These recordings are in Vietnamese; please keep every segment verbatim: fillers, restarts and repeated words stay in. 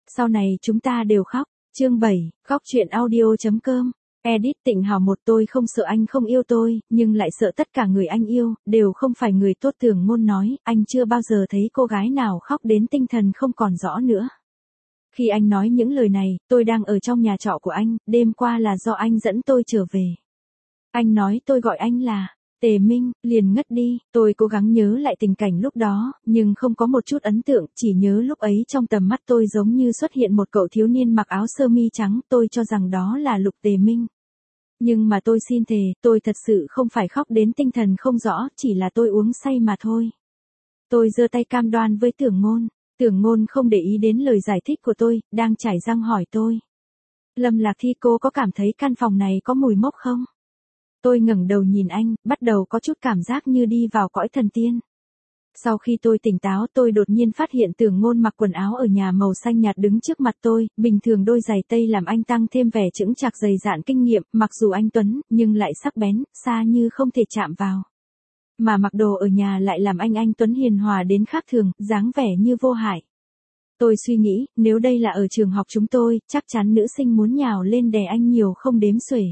Sau này chúng ta đều khóc. Chương bảy, khóc chuyện audio.com. Edit Tịnh Hào một. Tôi không sợ anh không yêu tôi, nhưng lại sợ tất cả người anh yêu, đều không phải người tốt. Tưởng Ngôn nói, anh chưa bao giờ thấy cô gái nào khóc đến tinh thần không còn rõ nữa. Khi anh nói những lời này, tôi đang ở trong nhà trọ của anh, đêm qua là do anh dẫn tôi trở về. Anh nói tôi gọi anh là Tề Minh, liền ngất đi. Tôi cố gắng nhớ lại tình cảnh lúc đó, nhưng không có một chút ấn tượng, chỉ nhớ lúc ấy trong tầm mắt tôi giống như xuất hiện một cậu thiếu niên mặc áo sơ mi trắng, tôi cho rằng đó là Lục Tề Minh. Nhưng mà tôi xin thề, tôi thật sự không phải khóc đến tinh thần không rõ, chỉ là tôi uống say mà thôi. Tôi giơ tay cam đoan với Tưởng Ngôn. Tưởng Ngôn không để ý đến lời giải thích của tôi, đang chải răng hỏi tôi. Lâm Lạc Thi, cô có cảm thấy căn phòng này có mùi mốc không? Tôi ngẩng đầu nhìn anh, bắt đầu có chút cảm giác như đi vào cõi thần tiên. Sau khi tôi tỉnh táo, tôi đột nhiên phát hiện Tưởng Ngôn mặc quần áo ở nhà màu xanh nhạt đứng trước mặt tôi, bình thường đôi giày tây làm anh tăng thêm vẻ chững chạc dày dạn kinh nghiệm, mặc dù anh tuấn, nhưng lại sắc bén, xa như không thể chạm vào. Mà mặc đồ ở nhà lại làm anh anh tuấn hiền hòa đến khác thường, dáng vẻ như vô hại. Tôi suy nghĩ, nếu đây là ở trường học chúng tôi, chắc chắn nữ sinh muốn nhào lên đè anh nhiều không đếm xuể.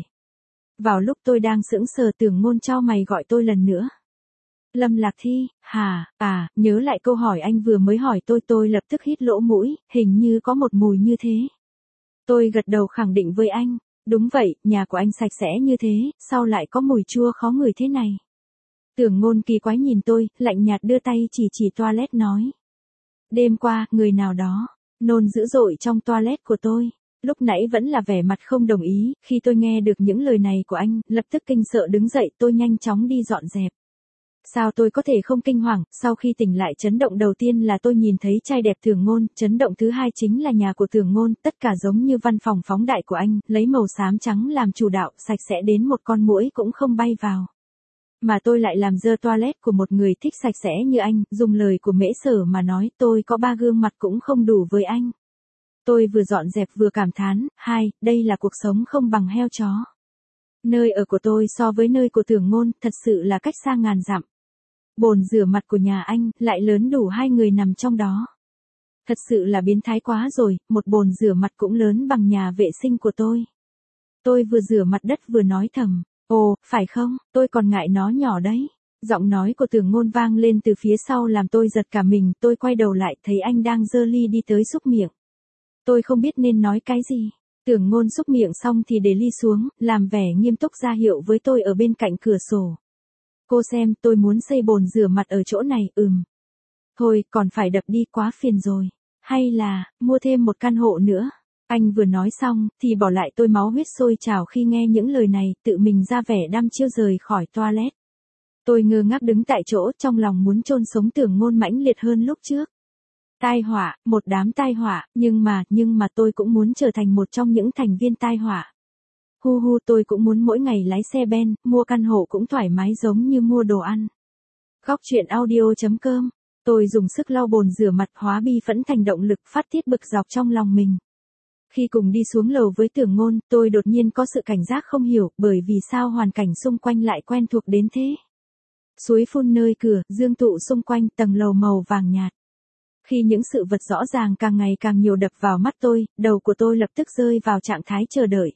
Vào lúc tôi đang sững sờ, Tưởng Ngôn chau mày gọi tôi lần nữa. Lâm Lạc Thi, hả, à, nhớ lại câu hỏi anh vừa mới hỏi tôi, tôi lập tức hít lỗ mũi, hình như có một mùi như thế. Tôi gật đầu khẳng định với anh, đúng vậy, nhà của anh sạch sẽ như thế, sao lại có mùi chua khó ngửi thế này? Tưởng Ngôn kỳ quái nhìn tôi, lạnh nhạt đưa tay chỉ chỉ toilet nói. Đêm qua, người nào đó nôn dữ dội trong toilet của tôi. Lúc nãy vẫn là vẻ mặt không đồng ý, khi tôi nghe được những lời này của anh, lập tức kinh sợ đứng dậy, tôi nhanh chóng đi dọn dẹp. Sao tôi có thể không kinh hoàng, sau khi tỉnh lại chấn động đầu tiên là tôi nhìn thấy trai đẹp Tưởng Ngôn, chấn động thứ hai chính là nhà của Tưởng Ngôn, tất cả giống như văn phòng phóng đại của anh, lấy màu xám trắng làm chủ đạo, sạch sẽ đến một con muỗi cũng không bay vào. Mà tôi lại làm dơ toilet của một người thích sạch sẽ như anh, dùng lời của Mễ Sở mà nói, tôi có ba gương mặt cũng không đủ với anh. Tôi vừa dọn dẹp vừa cảm thán, hai, đây là cuộc sống không bằng heo chó. Nơi ở của tôi so với nơi của Tưởng Ngôn, thật sự là cách xa ngàn dặm. Bồn rửa mặt của nhà anh, lại lớn đủ hai người nằm trong đó. Thật sự là biến thái quá rồi, một bồn rửa mặt cũng lớn bằng nhà vệ sinh của tôi. Tôi vừa rửa mặt đất vừa nói thầm, ồ, phải không, tôi còn ngại nó nhỏ đấy. Giọng nói của Tưởng Ngôn vang lên từ phía sau làm tôi giật cả mình, tôi quay đầu lại thấy anh đang giơ ly đi tới xúc miệng. Tôi không biết nên nói cái gì. Tưởng Ngôn xúc miệng xong thì để ly xuống, làm vẻ nghiêm túc ra hiệu với tôi ở bên cạnh cửa sổ. Cô xem, tôi muốn xây bồn rửa mặt ở chỗ này, ừm. Thôi, còn phải đập đi, quá phiền rồi. Hay là, mua thêm một căn hộ nữa. Anh vừa nói xong, thì bỏ lại tôi máu huyết sôi trào khi nghe những lời này, tự mình ra vẻ đăm chiêu rời khỏi toilet. Tôi ngơ ngác đứng tại chỗ, trong lòng muốn chôn sống Tưởng Ngôn mãnh liệt hơn lúc trước. Tai họa, một đám tai họa, nhưng mà, nhưng mà tôi cũng muốn trở thành một trong những thành viên tai họa. Hu hu, tôi cũng muốn mỗi ngày lái xe Ben, mua căn hộ cũng thoải mái giống như mua đồ ăn. Khóc chuyện audio.com. Tôi dùng sức lau bồn rửa mặt, hóa bi phẫn thành động lực, phát tiết bực dọc trong lòng mình. Khi cùng đi xuống lầu với Tưởng Ngôn, tôi đột nhiên có sự cảnh giác không hiểu, bởi vì sao hoàn cảnh xung quanh lại quen thuộc đến thế. Suối phun nơi cửa, dương tụ xung quanh, tầng lầu màu vàng nhạt. Khi những sự vật rõ ràng càng ngày càng nhiều đập vào mắt tôi, đầu của tôi lập tức rơi vào trạng thái chờ đợi.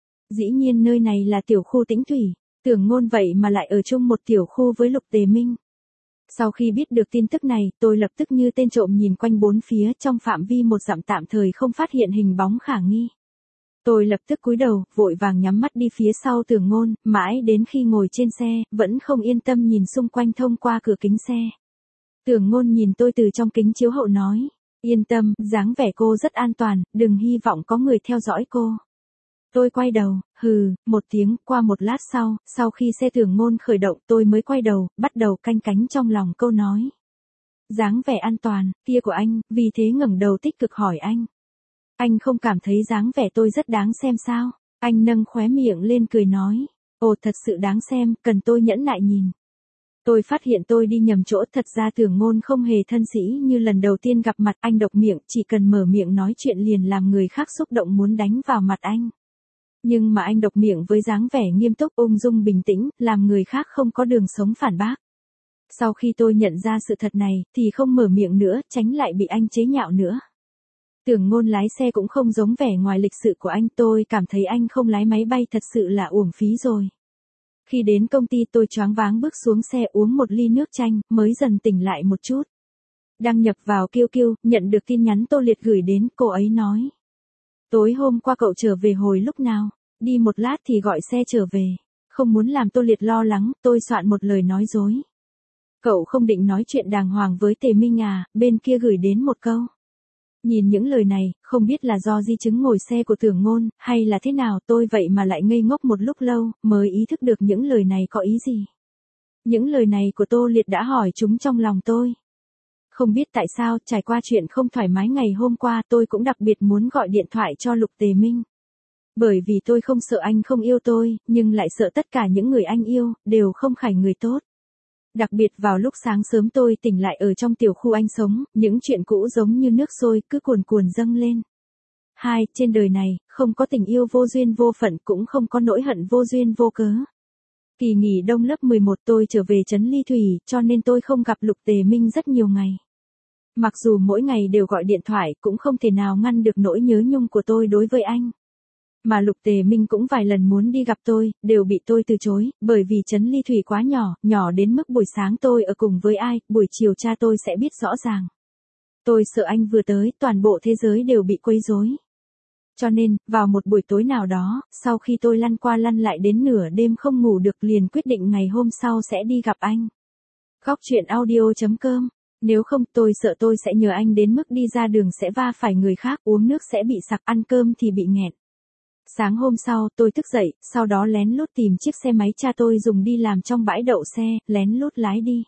Dĩ nhiên nơi này là tiểu khu Tĩnh Thủy, Tưởng Ngôn vậy mà lại ở chung một tiểu khu với Lục Tề Minh. Sau khi biết được tin tức này, tôi lập tức như tên trộm nhìn quanh bốn phía, trong phạm vi một dặm tạm thời không phát hiện hình bóng khả nghi. Tôi lập tức cúi đầu, vội vàng nhắm mắt đi phía sau Tưởng Ngôn, mãi đến khi ngồi trên xe, vẫn không yên tâm nhìn xung quanh thông qua cửa kính xe. Tưởng Ngôn nhìn tôi từ trong kính chiếu hậu nói, yên tâm, dáng vẻ cô rất an toàn, đừng hy vọng có người theo dõi cô. Tôi quay đầu, hừ, một tiếng, qua một lát sau, sau khi xe Tưởng Ngôn khởi động tôi mới quay đầu, bắt đầu canh cánh trong lòng câu nói. Dáng vẻ an toàn, kia của anh, vì thế ngẩng đầu tích cực hỏi anh. Anh không cảm thấy dáng vẻ tôi rất đáng xem sao? Anh nâng khóe miệng lên cười nói, ồ thật sự đáng xem, cần tôi nhẫn nại nhìn. Tôi phát hiện tôi đi nhầm chỗ, thật ra Tưởng Ngôn không hề thân sĩ như lần đầu tiên gặp mặt, anh độc miệng, chỉ cần mở miệng nói chuyện liền làm người khác xúc động muốn đánh vào mặt anh. Nhưng mà anh độc miệng với dáng vẻ nghiêm túc ung dung bình tĩnh, làm người khác không có đường sống phản bác. Sau khi tôi nhận ra sự thật này, thì không mở miệng nữa, tránh lại bị anh chế nhạo nữa. Tưởng Ngôn lái xe cũng không giống vẻ ngoài lịch sự của anh, tôi cảm thấy anh không lái máy bay thật sự là uổng phí rồi. Khi đến công ty tôi choáng váng bước xuống xe uống một ly nước chanh, mới dần tỉnh lại một chút. Đăng nhập vào Q Q, nhận được tin nhắn Tô Liệt gửi đến, cô ấy nói. Tối hôm qua cậu trở về hồi lúc nào? Đi một lát thì gọi xe trở về. Không muốn làm Tô Liệt lo lắng, tôi soạn một lời nói dối. Cậu không định nói chuyện đàng hoàng với Tề Minh à, bên kia gửi đến một câu. Nhìn những lời này, không biết là do di chứng ngồi xe của Tưởng Ngôn, hay là thế nào, tôi vậy mà lại ngây ngốc một lúc lâu, mới ý thức được những lời này có ý gì. Những lời này của Tô Liệt đã hỏi chúng trong lòng tôi. Không biết tại sao, trải qua chuyện không thoải mái ngày hôm qua, tôi cũng đặc biệt muốn gọi điện thoại cho Lục Tề Minh. Bởi vì tôi không sợ anh không yêu tôi, nhưng lại sợ tất cả những người anh yêu, đều không phải người tốt. Đặc biệt vào lúc sáng sớm tôi tỉnh lại ở trong tiểu khu anh sống, những chuyện cũ giống như nước sôi cứ cuồn cuồn dâng lên. Hai, trên đời này, không có tình yêu vô duyên vô phận, cũng không có nỗi hận vô duyên vô cớ. Kỳ nghỉ đông lớp mười một tôi trở về trấn Ly Thủy, cho nên tôi không gặp Lục Tề Minh rất nhiều ngày. Mặc dù mỗi ngày đều gọi điện thoại, cũng không thể nào ngăn được nỗi nhớ nhung của tôi đối với anh. Mà Lục Tề Minh cũng vài lần muốn đi gặp tôi, đều bị tôi từ chối, bởi vì trấn Ly Thủy quá nhỏ, nhỏ đến mức buổi sáng tôi ở cùng với ai, buổi chiều cha tôi sẽ biết rõ ràng. Tôi sợ anh vừa tới, toàn bộ thế giới đều bị quấy rối. Cho nên, vào một buổi tối nào đó, sau khi tôi lăn qua lăn lại đến nửa đêm không ngủ được liền quyết định ngày hôm sau sẽ đi gặp anh. Góc truyện audio chấm com. Nếu không tôi sợ tôi sẽ nhờ anh đến mức đi ra đường sẽ va phải người khác, uống nước sẽ bị sặc, ăn cơm thì bị nghẹn. Sáng hôm sau, tôi thức dậy, sau đó lén lút tìm chiếc xe máy cha tôi dùng đi làm trong bãi đậu xe, lén lút lái đi.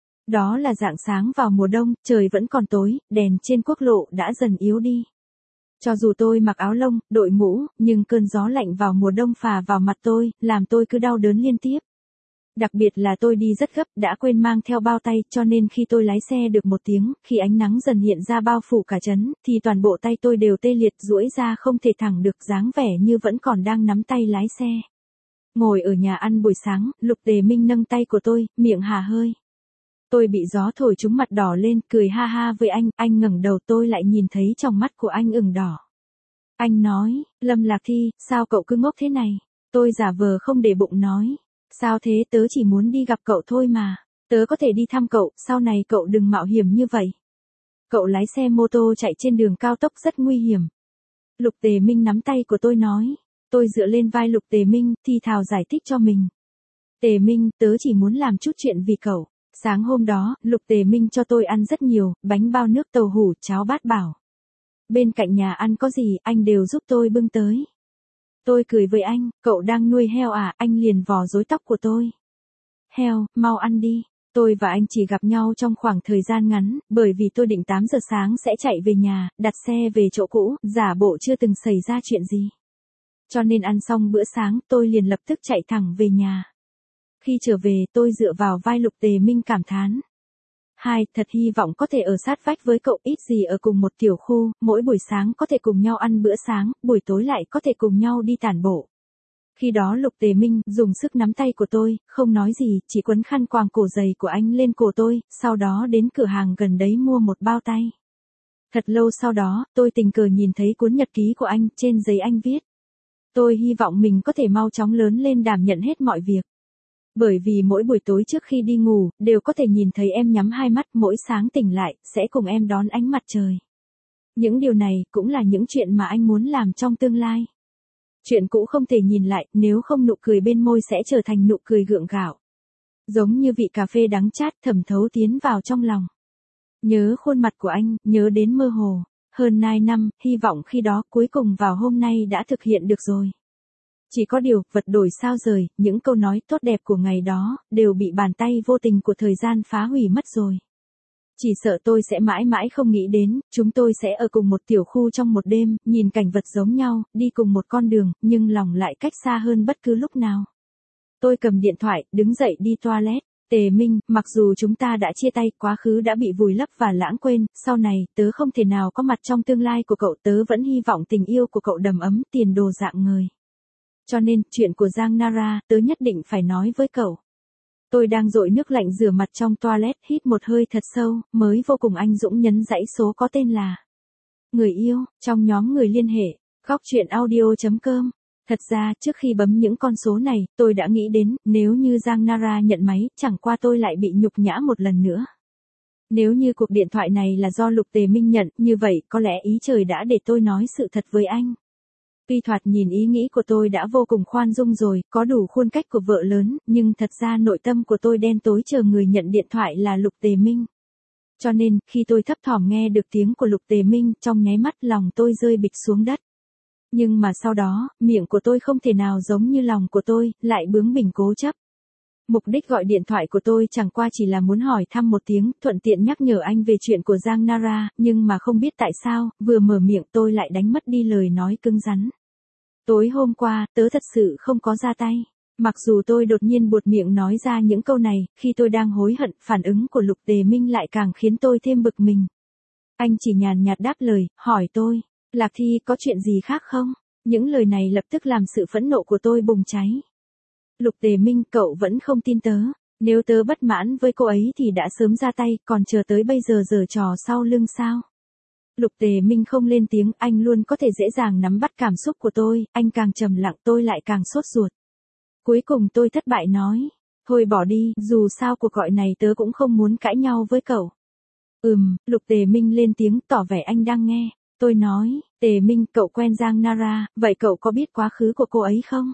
Đó là rạng sáng vào mùa đông, trời vẫn còn tối, đèn trên quốc lộ đã dần yếu đi. Cho dù tôi mặc áo lông, đội mũ, nhưng cơn gió lạnh vào mùa đông phả vào mặt tôi, làm tôi cứ đau đớn liên tiếp. Đặc biệt là tôi đi rất gấp, đã quên mang theo bao tay, cho nên khi tôi lái xe được một tiếng, khi ánh nắng dần hiện ra bao phủ cả trấn, thì toàn bộ tay tôi đều tê liệt, duỗi ra không thể thẳng được, dáng vẻ như vẫn còn đang nắm tay lái xe. Ngồi ở nhà ăn buổi sáng, Lục Tề Minh nâng tay của tôi, miệng hà hơi. Tôi bị gió thổi trúng mặt đỏ lên, cười ha ha với anh, anh ngẩng đầu tôi lại nhìn thấy trong mắt của anh ửng đỏ. Anh nói, Lâm Lạc Thi, sao cậu cứ ngốc thế này? Tôi giả vờ không để bụng nói. Sao thế, tớ chỉ muốn đi gặp cậu thôi mà. Tớ có thể đi thăm cậu, sau này cậu đừng mạo hiểm như vậy. Cậu lái xe mô tô chạy trên đường cao tốc rất nguy hiểm. Lục Tề Minh nắm tay của tôi nói. Tôi dựa lên vai Lục Tề Minh, thì thào giải thích cho mình. Tề Minh, tớ chỉ muốn làm chút chuyện vì cậu. Sáng hôm đó, Lục Tề Minh cho tôi ăn rất nhiều, bánh bao nước tàu hủ, cháo bát bảo. Bên cạnh nhà ăn có gì, anh đều giúp tôi bưng tới. Tôi cười với anh, cậu đang nuôi heo à, anh liền vò rối tóc của tôi. Heo, mau ăn đi. Tôi và anh chỉ gặp nhau trong khoảng thời gian ngắn, bởi vì tôi định tám giờ sáng sẽ chạy về nhà, đặt xe về chỗ cũ, giả bộ chưa từng xảy ra chuyện gì. Cho nên ăn xong bữa sáng, tôi liền lập tức chạy thẳng về nhà. Khi trở về, tôi dựa vào vai Lục Tề Minh cảm thán. Hai, thật hy vọng có thể ở sát vách với cậu, ít gì ở cùng một tiểu khu, mỗi buổi sáng có thể cùng nhau ăn bữa sáng, buổi tối lại có thể cùng nhau đi tản bộ. Khi đó Lục Tề Minh dùng sức nắm tay của tôi, không nói gì, chỉ quấn khăn quàng cổ dày của anh lên cổ tôi, sau đó đến cửa hàng gần đấy mua một bao tay. Thật lâu sau đó, tôi tình cờ nhìn thấy cuốn nhật ký của anh, trên giấy anh viết. Tôi hy vọng mình có thể mau chóng lớn lên đảm nhận hết mọi việc. Bởi vì mỗi buổi tối trước khi đi ngủ, đều có thể nhìn thấy em nhắm hai mắt, mỗi sáng tỉnh lại, sẽ cùng em đón ánh mặt trời. Những điều này, cũng là những chuyện mà anh muốn làm trong tương lai. Chuyện cũ không thể nhìn lại, nếu không nụ cười bên môi sẽ trở thành nụ cười gượng gạo. Giống như vị cà phê đắng chát thẩm thấu tiến vào trong lòng. Nhớ khuôn mặt của anh, nhớ đến mơ hồ. Hơn hai năm, hy vọng khi đó cuối cùng vào hôm nay đã thực hiện được rồi. Chỉ có điều, vật đổi sao rời, những câu nói tốt đẹp của ngày đó, đều bị bàn tay vô tình của thời gian phá hủy mất rồi. Chỉ sợ tôi sẽ mãi mãi không nghĩ đến, chúng tôi sẽ ở cùng một tiểu khu trong một đêm, nhìn cảnh vật giống nhau, đi cùng một con đường, nhưng lòng lại cách xa hơn bất cứ lúc nào. Tôi cầm điện thoại, đứng dậy đi toilet. Tề Minh, mặc dù chúng ta đã chia tay, quá khứ đã bị vùi lấp và lãng quên, sau này, tớ không thể nào có mặt trong tương lai của cậu, tớ vẫn hy vọng tình yêu của cậu đầm ấm, tiền đồ dạng người. Cho nên, chuyện của Giang Nara, tớ nhất định phải nói với cậu. Tôi đang dội nước lạnh rửa mặt trong toilet, hít một hơi thật sâu, mới vô cùng anh dũng nhấn dãy số có tên là người yêu, trong nhóm người liên hệ, góc chuyện audio chấm com. Thật ra, trước khi bấm những con số này, tôi đã nghĩ đến, nếu như Giang Nara nhận máy, chẳng qua tôi lại bị nhục nhã một lần nữa. Nếu như cuộc điện thoại này là do Lục Tề Minh nhận, như vậy, có lẽ ý trời đã để tôi nói sự thật với anh. Tuy thoạt nhìn ý nghĩ của tôi đã vô cùng khoan dung rồi, có đủ khuôn cách của vợ lớn, nhưng thật ra nội tâm của tôi đen tối chờ người nhận điện thoại là Lục Tề Minh. Cho nên, khi tôi thấp thỏm nghe được tiếng của Lục Tề Minh, trong nháy mắt lòng tôi rơi bịch xuống đất. Nhưng mà sau đó, miệng của tôi không thể nào giống như lòng của tôi, lại bướng bỉnh cố chấp. Mục đích gọi điện thoại của tôi chẳng qua chỉ là muốn hỏi thăm một tiếng, thuận tiện nhắc nhở anh về chuyện của Giang Nara, nhưng mà không biết tại sao, vừa mở miệng tôi lại đánh mất đi lời nói cứng rắn. Tối hôm qua, tớ thật sự không có ra tay. Mặc dù tôi đột nhiên buột miệng nói ra những câu này, khi tôi đang hối hận, phản ứng của Lục Tề Minh lại càng khiến tôi thêm bực mình. Anh chỉ nhàn nhạt đáp lời, hỏi tôi, Lạc Thi có chuyện gì khác không? Những lời này lập tức làm sự phẫn nộ của tôi bùng cháy. Lục Tề Minh, cậu vẫn không tin tớ. Nếu tớ bất mãn với cô ấy thì đã sớm ra tay, còn chờ tới bây giờ giở trò sau lưng sao? Lục Tề Minh không lên tiếng, anh luôn có thể dễ dàng nắm bắt cảm xúc của tôi, anh càng trầm lặng tôi lại càng sốt ruột. Cuối cùng tôi thất bại nói, thôi bỏ đi, dù sao cuộc gọi này tớ cũng không muốn cãi nhau với cậu. Ừm, Lục Tề Minh lên tiếng tỏ vẻ anh đang nghe. Tôi nói, Tề Minh, cậu quen Giang Nara, vậy cậu có biết quá khứ của cô ấy không?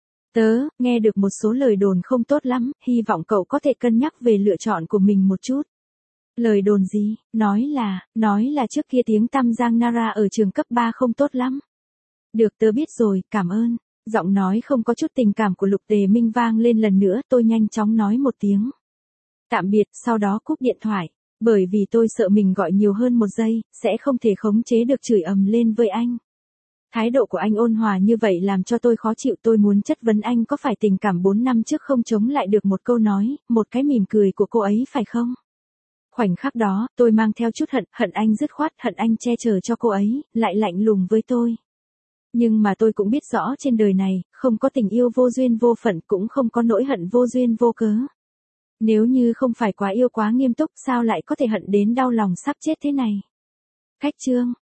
Tớ, nghe được một số lời đồn không tốt lắm, hy vọng cậu có thể cân nhắc về lựa chọn của mình một chút. Lời đồn gì? Nói là, nói là trước kia tiếng tăm Giang Nara ở trường cấp ba không tốt lắm. Được, tớ biết rồi, cảm ơn. Giọng nói không có chút tình cảm của Lục Tề Minh vang lên lần nữa, tôi nhanh chóng nói một tiếng. Tạm biệt, sau đó cúp điện thoại. Bởi vì tôi sợ mình gọi nhiều hơn một giây, sẽ không thể khống chế được chửi ầm lên với anh. Thái độ của anh ôn hòa như vậy làm cho tôi khó chịu, tôi muốn chất vấn anh có phải tình cảm bốn năm trước không chống lại được một câu nói, một cái mỉm cười của cô ấy phải không? Khoảnh khắc đó, tôi mang theo chút hận, hận anh dứt khoát, hận anh che chở cho cô ấy, lại lạnh lùng với tôi. Nhưng mà tôi cũng biết rõ trên đời này, không có tình yêu vô duyên vô phận, cũng không có nỗi hận vô duyên vô cớ. Nếu như không phải quá yêu quá nghiêm túc, sao lại có thể hận đến đau lòng sắp chết thế này? Khách chương